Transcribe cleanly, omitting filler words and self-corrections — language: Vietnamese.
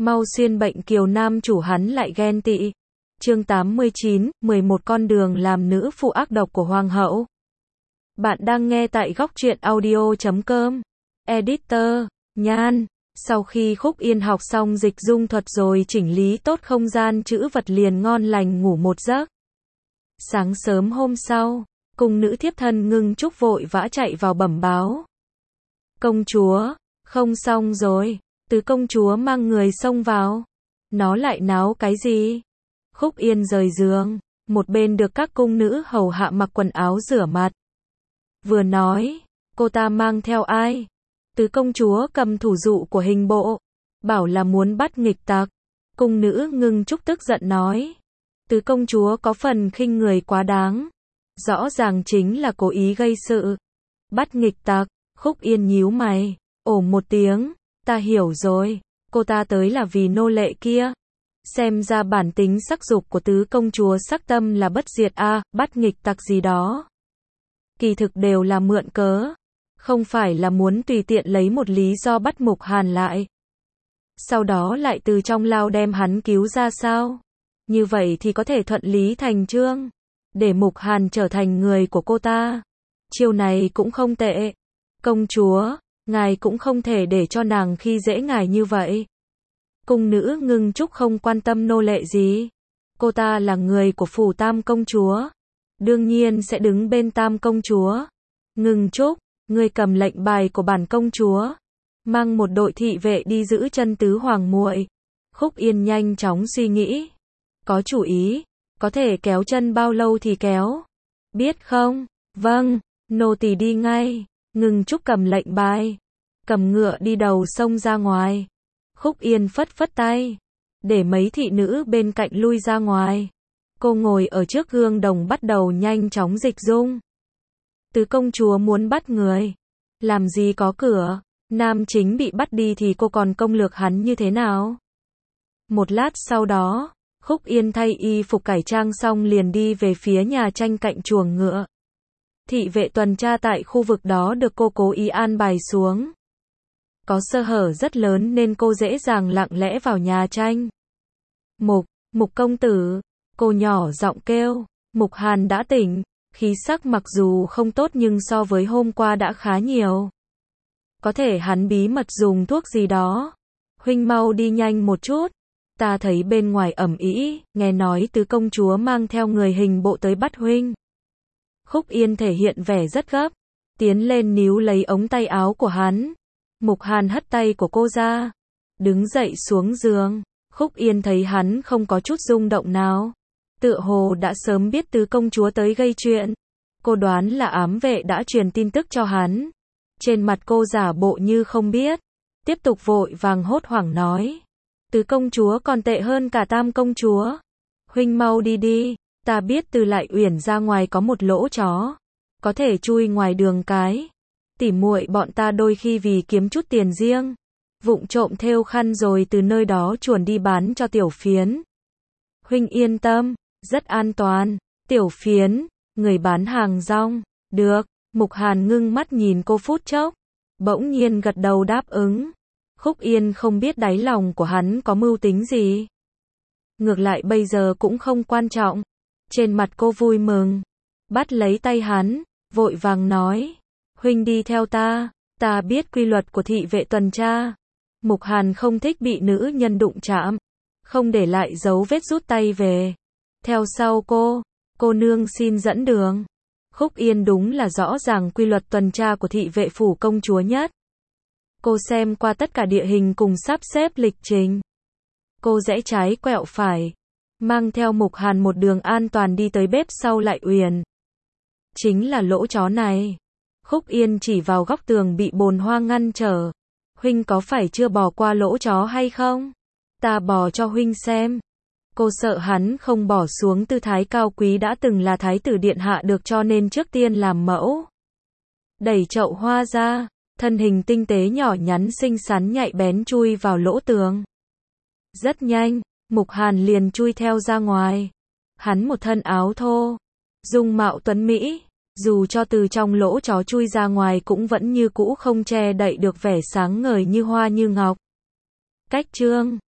Mau xuyên bệnh kiều nam chủ hắn lại ghen tị. Chương 89, 11 con đường làm nữ phụ ác độc của hoàng hậu. Bạn đang nghe tại góc truyện audio.com. Editor, Nhan. Sau khi Khúc Yên học xong dịch dung thuật rồi chỉnh lý tốt không gian chữ vật liền ngon lành ngủ một giấc. Sáng sớm hôm sau, cung nữ thiếp thân Ngưng Trúc vội vã chạy vào bẩm báo. Công chúa, không xong rồi. Tứ công chúa mang người xông vào. Nó lại náo cái gì? Khúc Yên rời giường, một bên được các cung nữ hầu hạ mặc quần áo rửa mặt. Vừa nói, cô ta mang theo ai? Tứ công chúa cầm thủ dụ của hình bộ, bảo là muốn bắt nghịch tặc. Cung nữ Ngưng Trúc tức giận nói. Tứ công chúa có phần khinh người quá đáng. Rõ ràng chính là cố ý gây sự. Bắt nghịch tặc, Khúc Yên nhíu mày, ồ một tiếng. Ta hiểu rồi, cô ta tới là vì nô lệ kia. Xem ra bản tính sắc dục của tứ công chúa sắc tâm là bất diệt a, bắt nghịch tặc gì đó. Kỳ thực đều là mượn cớ, không phải là muốn tùy tiện lấy một lý do bắt Mục Hàn lại. Sau đó lại từ trong lao đem hắn cứu ra sao? Như vậy thì có thể thuận lý thành chương, để Mục Hàn trở thành người của cô ta. Chiêu này cũng không tệ. Công chúa, ngài cũng không thể để cho nàng khi dễ ngài như vậy. Cung nữ Ngưng Trúc không quan tâm nô lệ gì. Cô ta là người của phủ Tam công chúa, đương nhiên sẽ đứng bên Tam công chúa. Ngưng Trúc, ngươi cầm lệnh bài của bản công chúa, mang một đội thị vệ đi giữ chân tứ hoàng muội. Khúc Yên nhanh chóng suy nghĩ. Có chủ ý, có thể kéo chân bao lâu thì kéo. Biết không? Vâng, nô tỳ đi ngay. Ngưng Trúc cầm lệnh bài, cầm ngựa đi đầu sông ra ngoài. Khúc Yên phất phất tay, để mấy thị nữ bên cạnh lui ra ngoài. Cô ngồi ở trước gương đồng bắt đầu nhanh chóng dịch dung. Tứ công chúa muốn bắt người, làm gì có cửa. Nam chính bị bắt đi thì cô còn công lược hắn như thế nào? Một lát sau đó, Khúc Yên thay y phục cải trang xong liền đi về phía nhà tranh cạnh chuồng ngựa. Thị vệ tuần tra tại khu vực đó được cô cố ý an bài xuống. Có sơ hở rất lớn nên cô dễ dàng lặng lẽ vào nhà tranh. Mục công tử, cô nhỏ giọng kêu. Mục Hàn đã tỉnh, khí sắc mặc dù không tốt nhưng so với hôm qua đã khá nhiều. Có thể hắn bí mật dùng thuốc gì đó. Huynh mau đi nhanh một chút. Ta thấy bên ngoài ầm ĩ, nghe nói tứ công chúa mang theo người hình bộ tới bắt huynh. Khúc Yên thể hiện vẻ rất gấp, tiến lên níu lấy ống tay áo của hắn. Mục Hàn hất tay của cô ra, đứng dậy xuống giường. Khúc Yên thấy hắn không có chút rung động nào, tựa hồ đã sớm biết tứ công chúa tới gây chuyện. Cô đoán là ám vệ đã truyền tin tức cho hắn. Trên mặt cô giả bộ như không biết, tiếp tục vội vàng hốt hoảng nói. Tứ công chúa còn tệ hơn cả Tam công chúa. Huynh mau đi đi. Ta biết từ Lại Uyển ra ngoài có một lỗ chó, có thể chui ngoài đường cái. Tỉ muội bọn ta đôi khi vì kiếm chút tiền riêng, vụng trộm thêu khăn rồi từ nơi đó chuồn đi bán cho Tiểu Phiến. Huynh yên tâm, rất an toàn. Tiểu Phiến, người bán hàng rong. Được. Mục Hàn ngưng mắt nhìn cô phút chốc, bỗng nhiên gật đầu đáp ứng. Khúc Yên không biết đáy lòng của hắn có mưu tính gì. Ngược lại bây giờ cũng không quan trọng. Trên mặt cô vui mừng, bắt lấy tay hắn, vội vàng nói. Huynh đi theo ta, ta biết quy luật của thị vệ tuần tra. Mục Hàn không thích bị nữ nhân đụng chạm, không để lại dấu vết rút tay về. Theo sau cô nương xin dẫn đường. Khúc Yên đúng là rõ ràng quy luật tuần tra của thị vệ phủ công chúa nhất. Cô xem qua tất cả địa hình cùng sắp xếp lịch trình. Cô rẽ trái quẹo phải, mang theo Mục Hàn một đường an toàn đi tới bếp sau Lại Uyển. Chính là lỗ chó này. Khúc Yên chỉ vào góc tường bị bồn hoa ngăn trở. Huynh có phải chưa bò qua lỗ chó hay không? Ta bò cho huynh xem. Cô sợ hắn không bỏ xuống tư thái cao quý đã từng là thái tử điện hạ được cho nên trước tiên làm mẫu. Đẩy chậu hoa ra, thân hình tinh tế nhỏ nhắn xinh xắn nhạy bén chui vào lỗ tường. Rất nhanh, Mục Hàn liền chui theo ra ngoài. Hắn một thân áo thô, dung mạo tuấn mỹ, dù cho từ trong lỗ chó chui ra ngoài cũng vẫn như cũ không che đậy được vẻ sáng ngời như hoa như ngọc. Cách chương